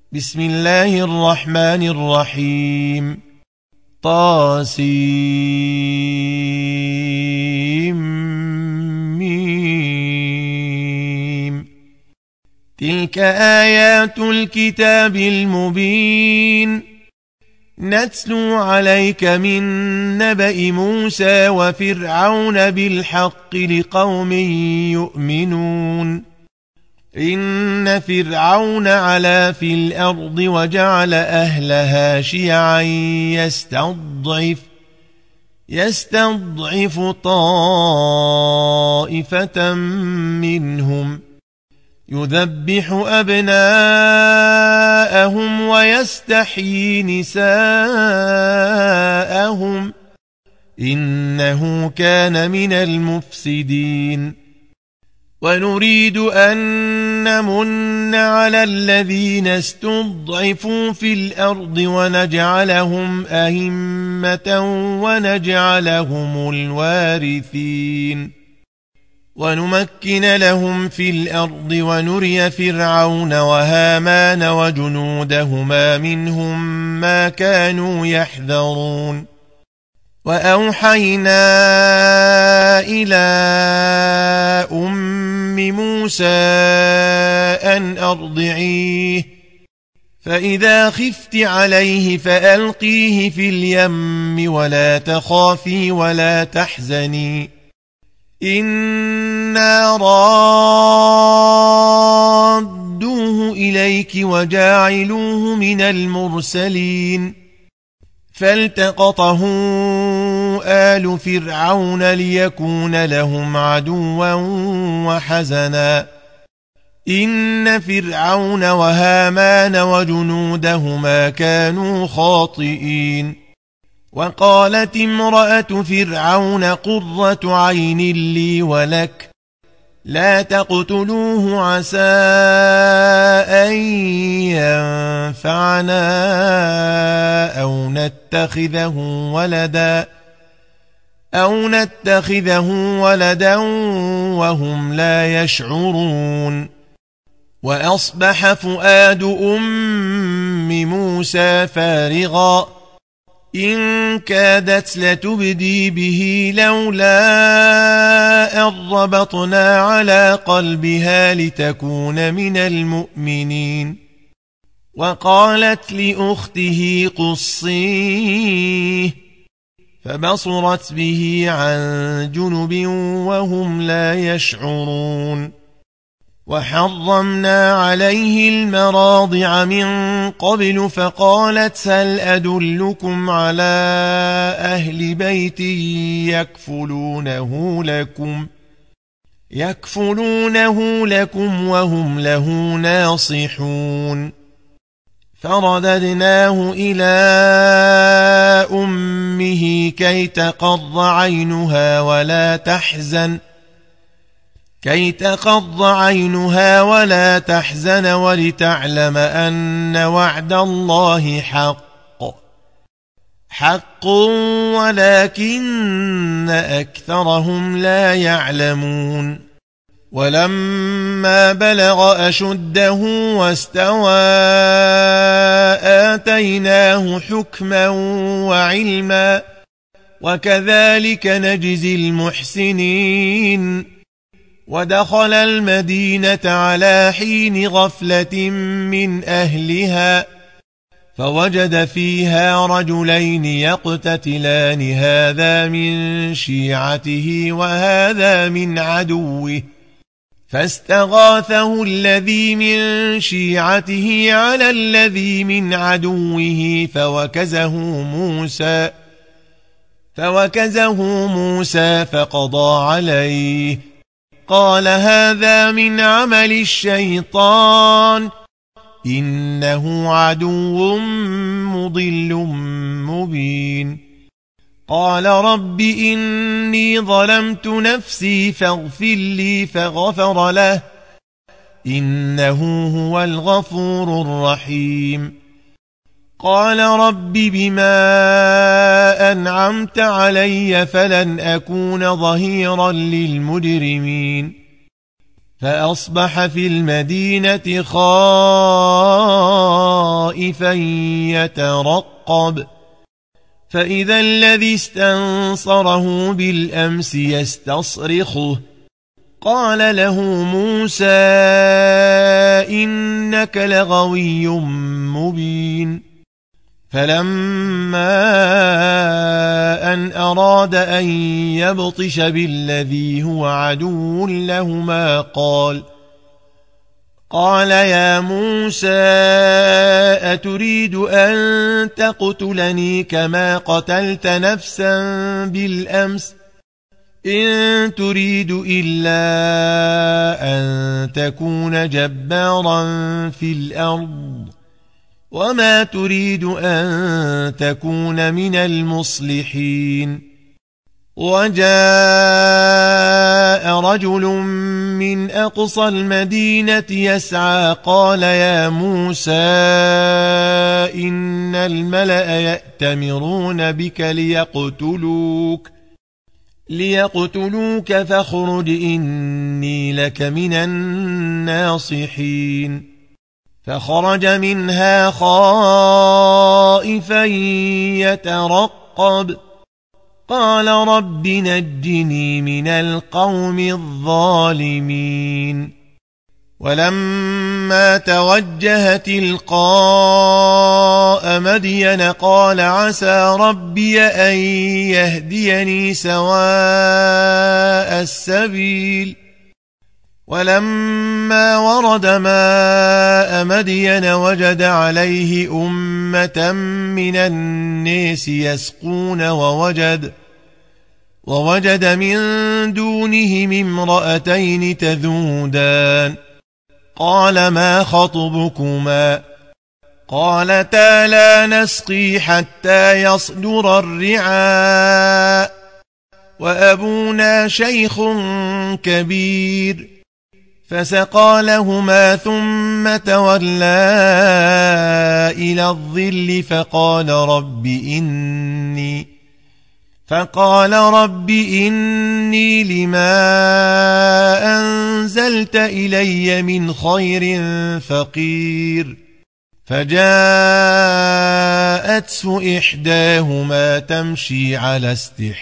بسم الله الرحمن الرحيم طاسيم تلك آيات الكتاب المبين نتلو عليك من نبأ موسى وفرعون بالحق لقوم يؤمنون إن فرعون علا في الأرض وجعل أهلها شيعا يستضعف طائفة منهم يذبح أبناءهم ويستحيي نساءهم إنه كان من المفسدين ونريد أن نمن على الذين استضعفوا في الأرض ونجعلهم أئمة ونجعلهم الوارثين ونمكن لهم في الأرض ونري فرعون وهامان وجنودهما منهم ما كانوا يحذرون وأوحينا إلى أم موسى أن أرضعيه فإذا خفت عليه فألقيه في اليم ولا تخافي ولا تحزني إنا رادوه إليك وجاعلوه من المرسلين فالتقطه آل فرعون ليكون لهم عدوا وحزنا إن فرعون وهامان وجنودهما كانوا خاطئين وقالت امرأة فرعون قرة عين لي ولك لا تقتلوه عسى أن ينفعنا أو نتخذه ولدا وهم لا يشعرون وأصبح فؤاد أم موسى فارغا إن كادت لتبدي به لولا أن ربطنا على قلبها لتكون من المؤمنين وقالت لأخته قصيه فبصرت به عن جنب وهم لا يشعرون وحرمنا عليه المراضع من قبل فقالت هل أدلكم على أهل بيت يكفلونه لكم وهم له ناصحون فرددناه إلى أمه كي تقر عينها ولا تحزن ولتعلم أن وعد الله حق ولكن أكثرهم لا يعلمون ولما بلغ أشده واستوى آتيناه حكما وعلما وكذلك نجزي المحسنين ودخل المدينة على حين غفلة من أهلها فوجد فيها رجلين يقتتلان هذا من شيعته وهذا من عدوه فاستغاثه الذي من شيعته على الذي من عدوه فوكزه موسى فقضى عليه قال هذا من عمل الشيطان إنه عدو مضل مبين قال رب إني ظلمت نفسي فاغفر لي فغفر له إنه هو الغفور الرحيم قال رب بما أنعمت علي فلن أكون ظهيرا للمجرمين فأصبح في المدينة خائفا خائفا يترقب فإذا الذي استنصره بالأمس يستصرخه قال له موسى إنك لغوي مبين فلما أن أراد أن يبطش بالذي هو عدو لهما قال يا موسى أتريد أن تقتلني كما قتلت نفسا بالأمس إن تريد إلا أن تكون جبارا في الأرض وما تريد أن تكون من المصلحين وجاء رجل من أقصى المدينة يسعى قال يا موسى إن الملأ يأتمرون بك ليقتلوك فاخرج إني لك من الناصحين فخرج منها خائفا يترقب قال رب نجني من القوم الظالمين ولما توجه تلقاء مدين قال عسى ربي أن يهديني سواء السبيل ولما ورد ماء مدين وجد عليه أمة من الناس يسقون ووجد من دونهم امرأتين تذودان قال ما خطبكما قالتا لا نسقي حتى يصدر الرعاء وأبونا شيخ كبير فسقى لهما ثم تولى إلى الظل فقال رب إني لما أنزلت إلي من خير فقير فجاءته إحداهما تمشي على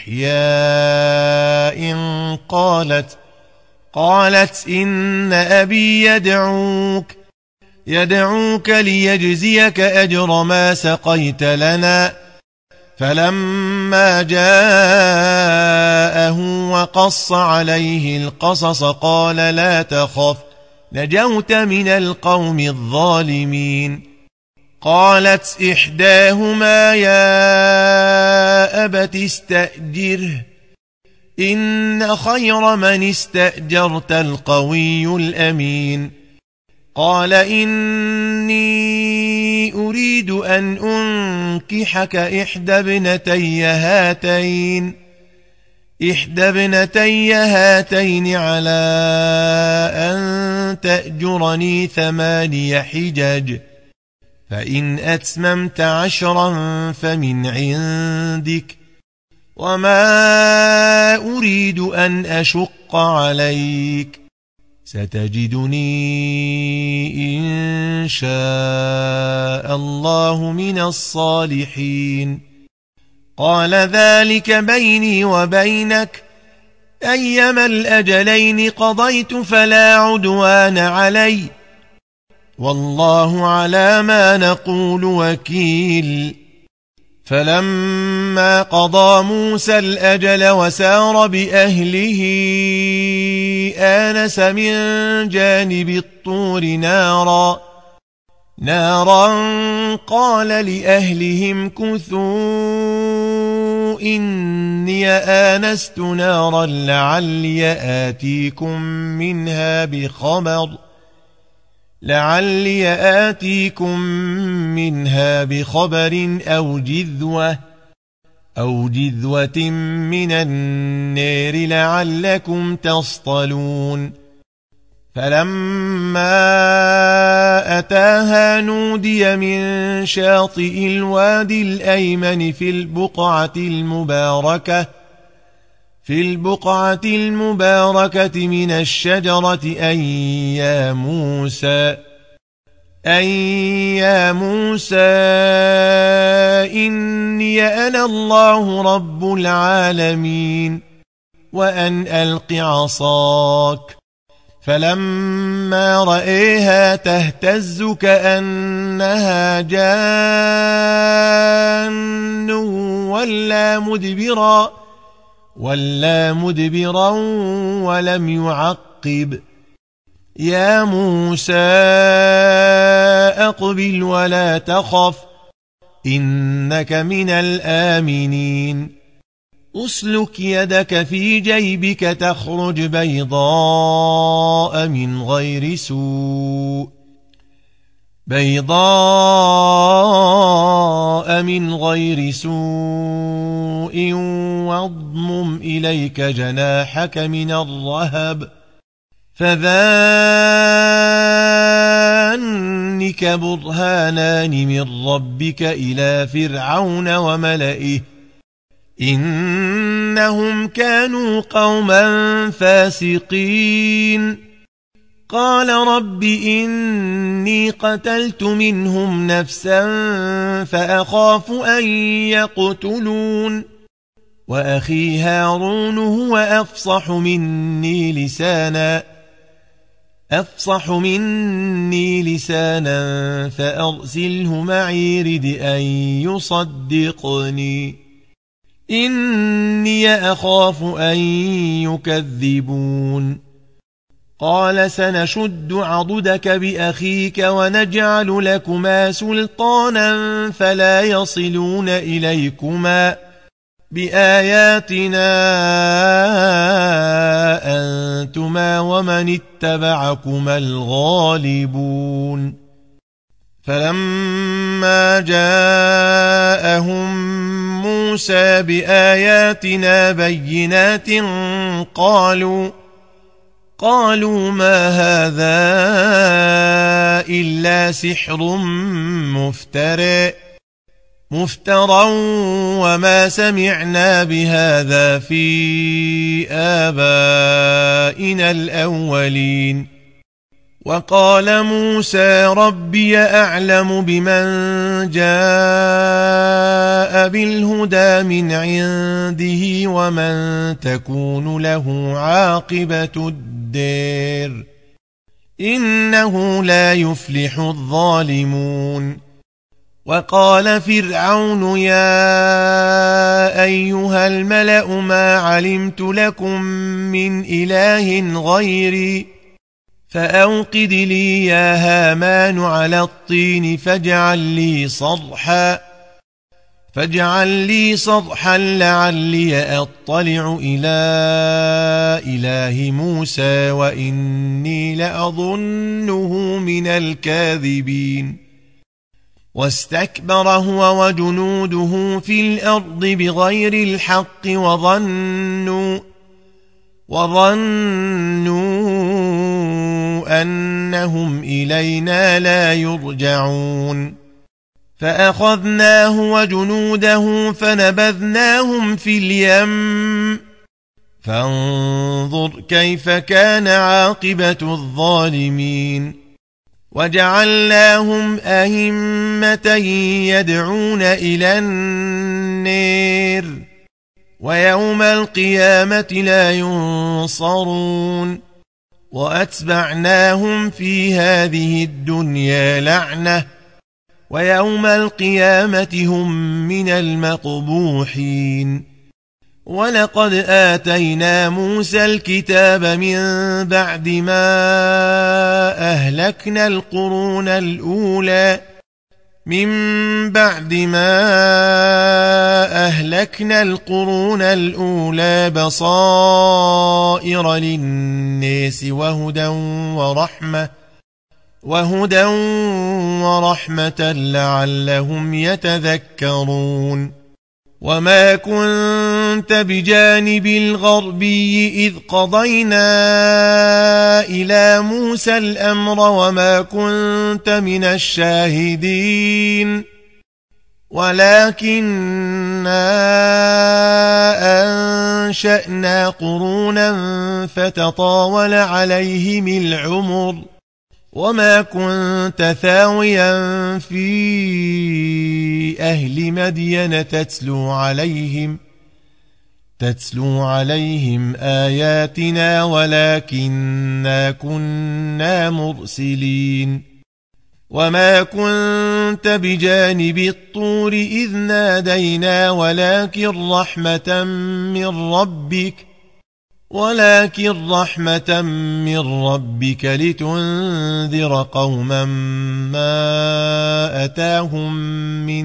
استحياء قالت إن أبي يدعوك ليجزيك أجر ما سقيت لنا فلما جاءه وقص عليه القصص قال لا تخف نجوت من القوم الظالمين قالت إحداهما يا أبت استأجره إن خير من استأجرت القوي الأمين قال إني أريد أن أنكحك إحدى ابنتي هاتين على أن تأجرني 8 حجج فإن أتممت 10 فمن عندك وما أريد أن أشق عليك ستجدني إن شاء الله من الصالحين قال ذلك بيني وبينك أيما الأجلين قضيت فلا عدوان علي والله على ما نقول وكيل فلما قضى موسى الأجل وسار بأهله آنس من جانب الطور نارا قال لأهلهم كثوا إني آنست نارا لعلي آتيكم منها بخبر أو جذوة من النار لعلكم تصطلون فلما أتاها نودي من شاطئ الوادي الأيمن في البقعة المباركة من الشجرة أن أن يا موسى إني أنا الله رب العالمين وأن ألق عصاك فلما رأيها تهتز كأنها جان ولا مدبرا ولم يعقب يا موسى أقبل ولا تخف إنك من الآمنين أسلك يدك في جيبك تخرج بيضاء من غير سوء واضمم إليك جناحك من الرهب فذانك برهانان من ربك إلى فرعون وملئه إنهم كانوا قوما فاسقين قال رب إني قتلت منهم نفسا فأخاف أن يقتلون وأخي هارون هو أفصح مني لسانا فأرسله معي رد أن يصدقني إني أخاف أن يكذبون قال سنشد عضدك بأخيك ونجعل لكما سلطانا فلا يصلون إليكما بآياتنا أنتما ومن اتبعكما الغالبون فلما جاءهم موسى بآياتنا بينات قالوا ما هذا إلا سحر مفترى وما سمعنا بهذا في آبائنا الأولين وقال موسى ربي أعلم بمن جاء بالهدى من عنده ومن تكون له عاقبة الدار إنه لا يفلح الظالمون وقال فرعون يا أيها الملأ ما علمت لكم من إله غيري فأوقد لي يا هامان على الطين فاجعل لي صرحا لعلي أطلع إلى إله موسى وإني لأظنه من الكاذبين واستكبر هو وجنوده في الأرض بغير الحق وظنوا أنهم إلينا لا يرجعون فأخذناه وجنوده فنبذناهم في اليم فانظر كيف كان عاقبة الظالمين وجعلناهم أئمة يدعون إلى النار ويوم القيامة لا ينصرون وأتبعناهم في هذه الدنيا لعنة ويوم القيامة هم من المقبوحين ولقد آتينا موسى الكتاب من بعد ما أهلكنا القرون الأولى بصائر للناس وهدى ورحمة لعلهم يتذكرون وما كنت بجانب الغربي إذ قضينا إلى موسى الأمر وما كنت من الشاهدين ولكننا أنشأنا قرونا فتطاول عليهم العمر وما كنت ثاويا في أهل مدين تتلو عليهم آياتنا ولكننا كنا مرسلين وما كنت بجانب الطور إذ نادينا ولكن رحمة من ربك لتنذر قوما ما أتاهم من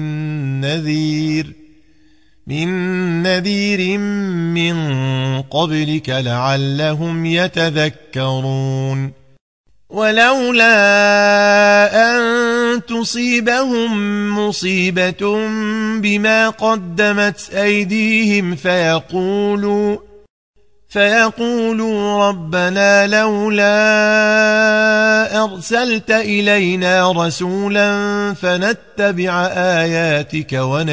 نذير من قبلك لعلهم يتذكرون ولولا أن تصيبهم مصيبة بما قدمت أيديهم فيقولوا ربنا لولا أرسلت إلينا رسولا فنتبع آياتك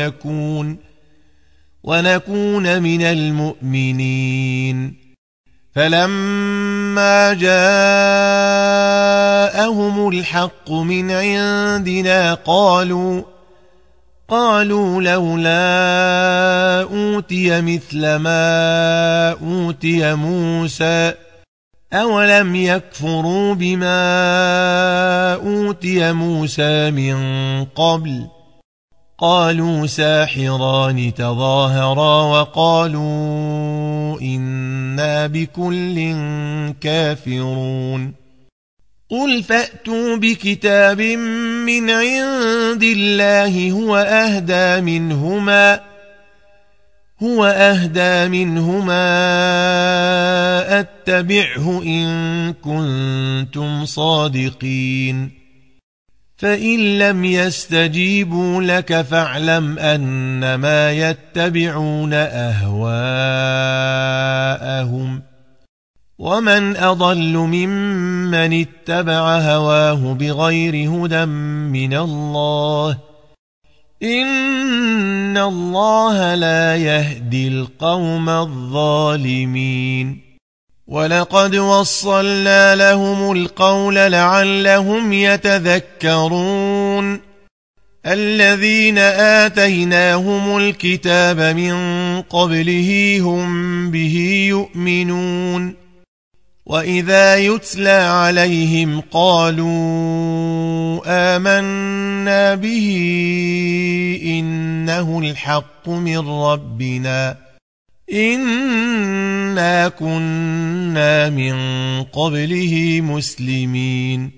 ونكون من المؤمنين فلما جاءهم الحق من عندنا قالوا لولا أوتي مثل ما أوتي موسى أولم يكفروا بما أوتي موسى من قبل قالوا ساحران تظاهرا وقالوا إنا بكل كافرون قل فأتوا بكتاب من عند الله هو أهدى منهما أتبعه إن كنتم صادقين فإن لم يستجيبوا لك فاعلم أنما يتبعون أهواءهم ومن أضل ممن اتبع هواه بغير هدى من الله إن الله لا يهدي القوم الظالمين ولقد وصلنا لهم القول لعلهم يتذكرون الذين آتيناهم الكتاب من قبله هم به يؤمنون وإذا يتلى عليهم قالوا آمنا به إنه الحق من ربنا إنا كنا من قبله مسلمين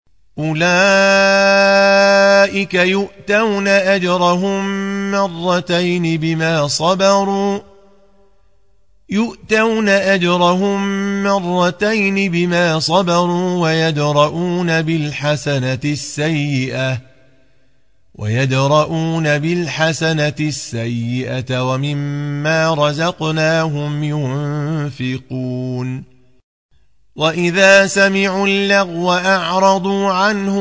أولئك يؤتون أجرهم مرتين بما صبروا ويدرؤون بالحسنة السيئة ومما رزقناهم ينفقون وإذا سمعوا اللغو أعرضوا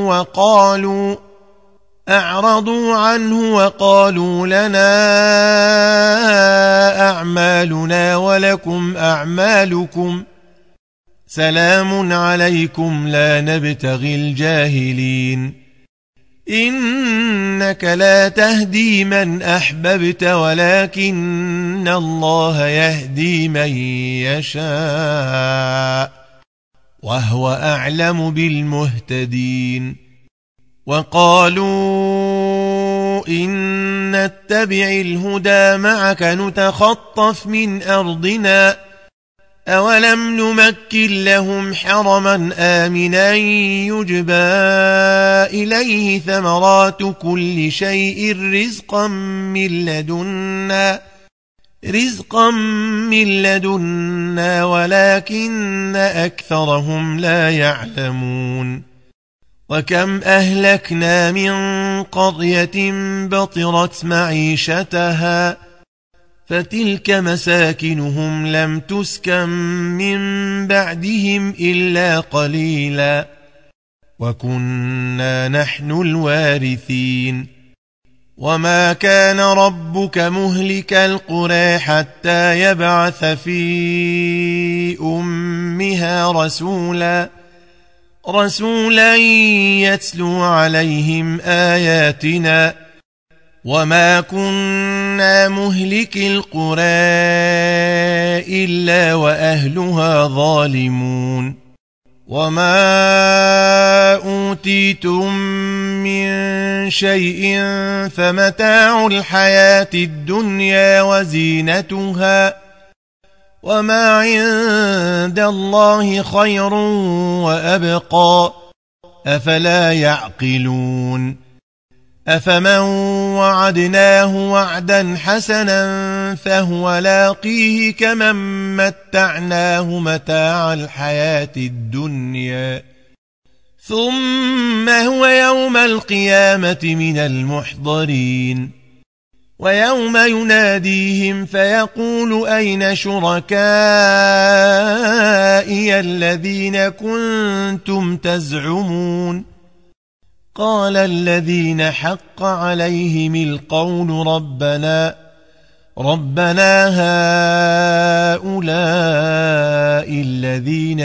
عنه وقالوا لنا أعمالنا ولكم أعمالكم سلام عليكم لا نبتغي الجاهلين إنك لا تهدي من أحببت ولكن الله يهدي من يشاء وهو أعلم بالمهتدين وقالوا إن نتبع الهدى معك نتخطف من أرضنا أولم نمكن لهم حرما آمنا يجبى إليه ثمرات كل شيء رزقا من لدنا ولكن أكثرهم لا يعلمون وكم أهلكنا من قرية بطرت معيشتها فتلك مساكنهم لم تسكن من بعدهم إلا قليلا وكنا نحن الوارثين وما كان ربك مهلك القرى حتى يبعث في أمها رسولا رسولا يتلو عليهم آياتنا وما كنا مهلك القرى إلا وأهلها ظالمون وما أوتيتم من شيء فمتاع الحياة الدنيا وزينتها وما عند الله خير وأبقى أفلا يعقلون أفمن وعدناه وعدا حسنا فهو لاقيه كمن متعناه متاع الحياة الدنيا ثم هو يوم القيامة من المحضرين ويوم يناديهم فيقول أين شركائي الذين كنتم تزعمون قال الذين حق عليهم القول ربنا هؤلاء الذين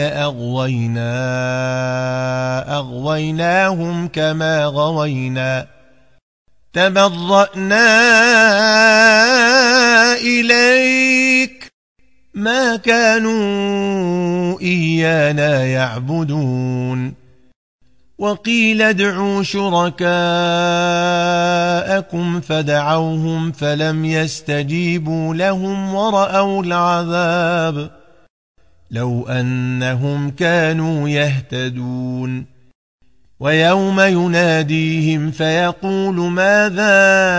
أغويناهم كما غوينا تبرأنا إليك ما كانوا إيانا يعبدون وقيل ادعوا شركاءكم فدعوهم فلم يستجيبوا لهم ورأوا العذاب لو أنهم كانوا يهتدون ويوم يناديهم فيقول ماذا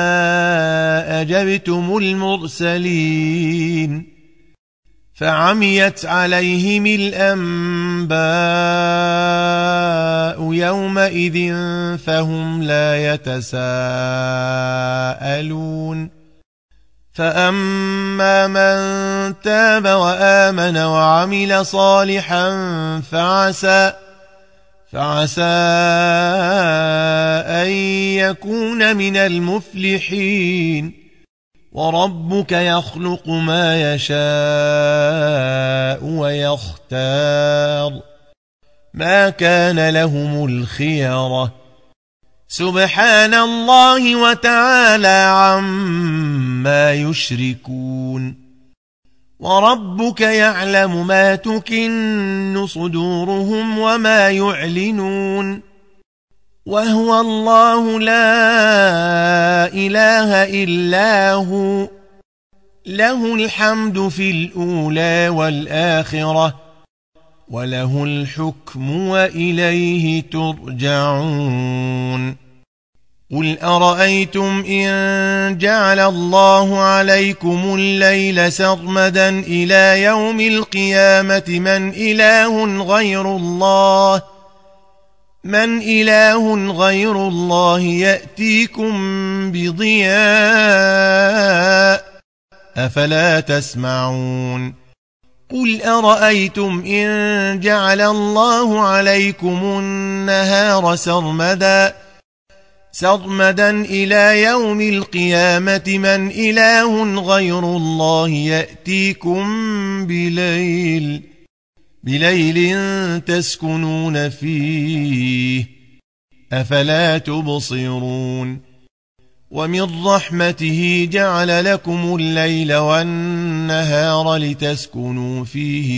أجبتم المرسلين فعميت عليهم الأنباء يومئذ فهم لا يتساءلون فأما من تاب وآمن وعمل صالحا فعسى أن يكون من المفلحين وربك يخلق ما يشاء ويختار ما كان لهم الخيرة سبحان الله وتعالى عما يشركون وربك يعلم ما تكن صدورهم وما يعلنون وهو الله لا إله إلا هو له الحمد في الأولى والآخرة وله الحكم وإليه ترجعون قل أرأيتم إن جعل الله عليكم الليل سرمدا إلى يوم القيامة من إله غير الله يأتيكم بضياء أفلا تسمعون قل أرأيتم إن جعل الله عليكم النهار سرمدا إلى يوم القيامة من إله غير الله يأتيكم بليل تسكنون فيه أفلا تبصرون ومن رحمته جعل لكم الليل والنهار لتسكنوا فيه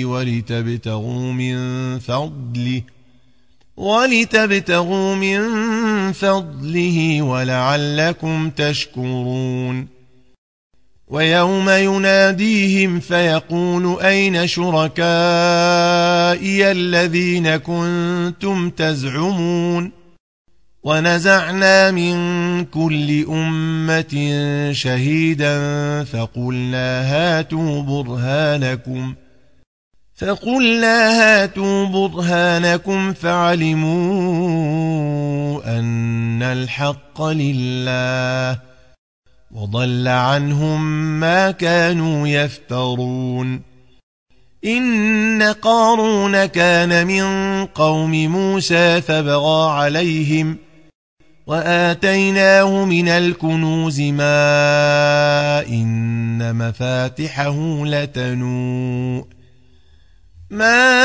ولتبتغوا من فضله ولعلكم تشكرون ويوم يناديهم فيقول أين شركائي الذين كنتم تزعمون ونزعنا من كل أمة شهيدا فقلنا هاتوا برهانكم فعلموا أن الحق لله وضل عنهم ما كانوا يفترون إن قارون كان من قوم موسى فبغى عليهم وآتيناه من الكنوز ما إن مفاتحه ما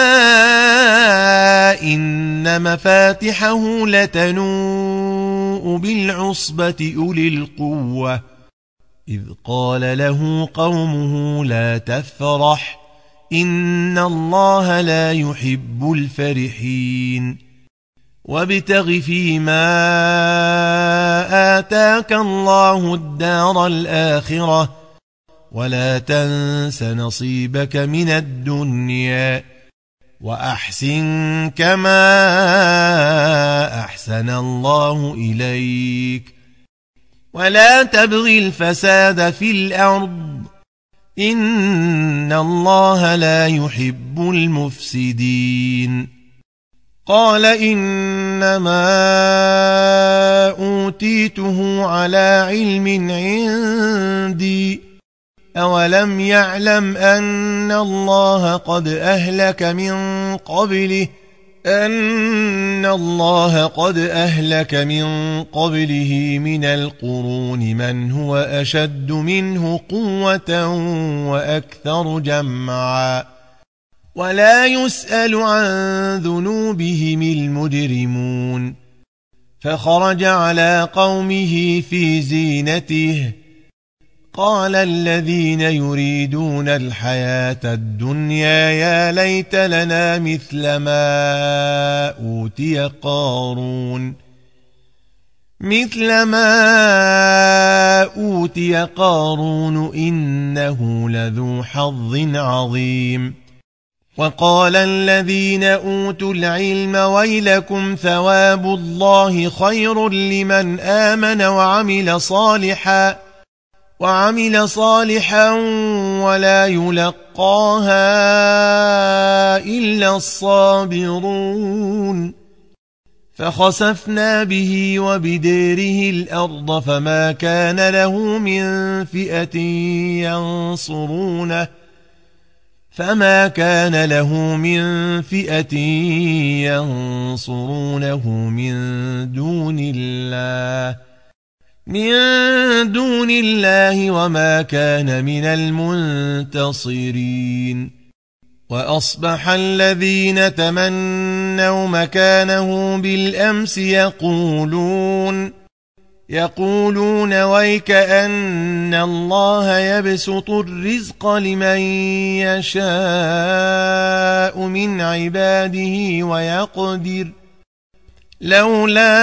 إن مفاتحه لتنوء بالعصبة أولي القوة إذ قال له قومه لا تفرح إن الله لا يحب الفرحين وابتغ فيما آتاك الله الدار الآخرة ولا تنس نصيبك من الدنيا وأحسن كما أحسن الله إليك ولا تبغ الفساد في الأرض إن الله لا يحب المفسدين قال إنما أوتيته على علم عندي أولم يعلم أن الله قد أهلك من قبله من القرون من هو أشد منه قوة وأكثر جمعا ولا يسأل عن ذنوبهم المجرمون فخرج على قومه في زينته قال الذين يريدون الحياة الدنيا يا ليت لنا مثل ما أوتي قارون إنه لذو حظ عظيم وقال الذين أوتوا العلم ويلكم ثواب الله خير لمن آمن وعمل صالحا ولا يلقاها إلا الصابرون فخسفنا به وبداره الأرض فما كان له من فئة ينصرونه من دون الله وما كان من المنتصرين وأصبح الذين تمنوا مكانه بالأمس يقولون ويكأن الله يبسط الرزق لمن يشاء من عباده ويقدر لولا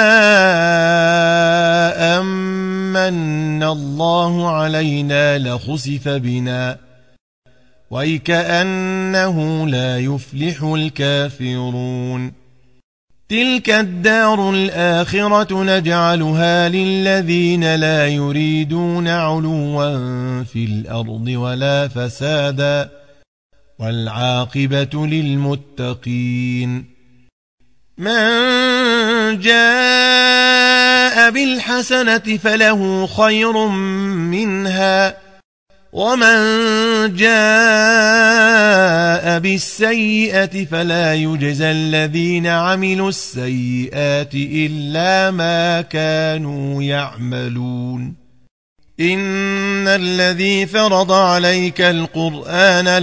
أمن الله علينا لخسف بنا ويكأنه لا يفلح الكافرون تلك الدار الآخرة نجعلها للذين لا يريدون علوا في الأرض ولا فسادا والعاقبة للمتقين من جاء بالحسنة فله خير منها ومن جاء بالسيئة فلا يجزى الذين عملوا السيئات إلا ما كانوا يعملون إن الذي فرض عليك القرآن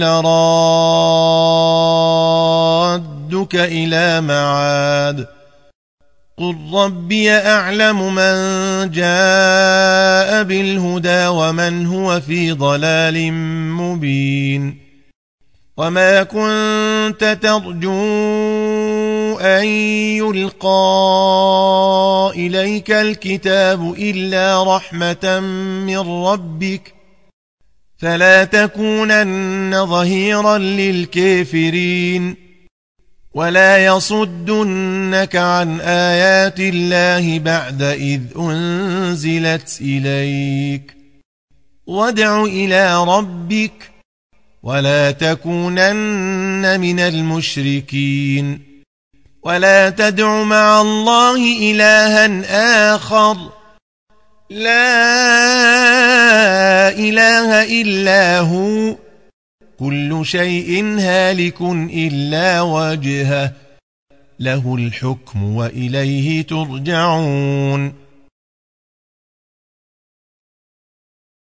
لرادك إلى معاد قل ربي أعلم من جاء بالهدى ومن هو في ضلال مبين وما كنت ترجو أن يلقى إليك الكتاب إلا رحمة من ربك فلا تكونن ظهيرا للكافرين ولا يصدنك عن آيات الله بعد إذ أنزلت إليك وادع إلى ربك ولا تكونن من المشركين ولا تدع مع الله إلها آخر لا إله إلا هو كل شيء هالك إلا وجهه له الحكم وإليه ترجعون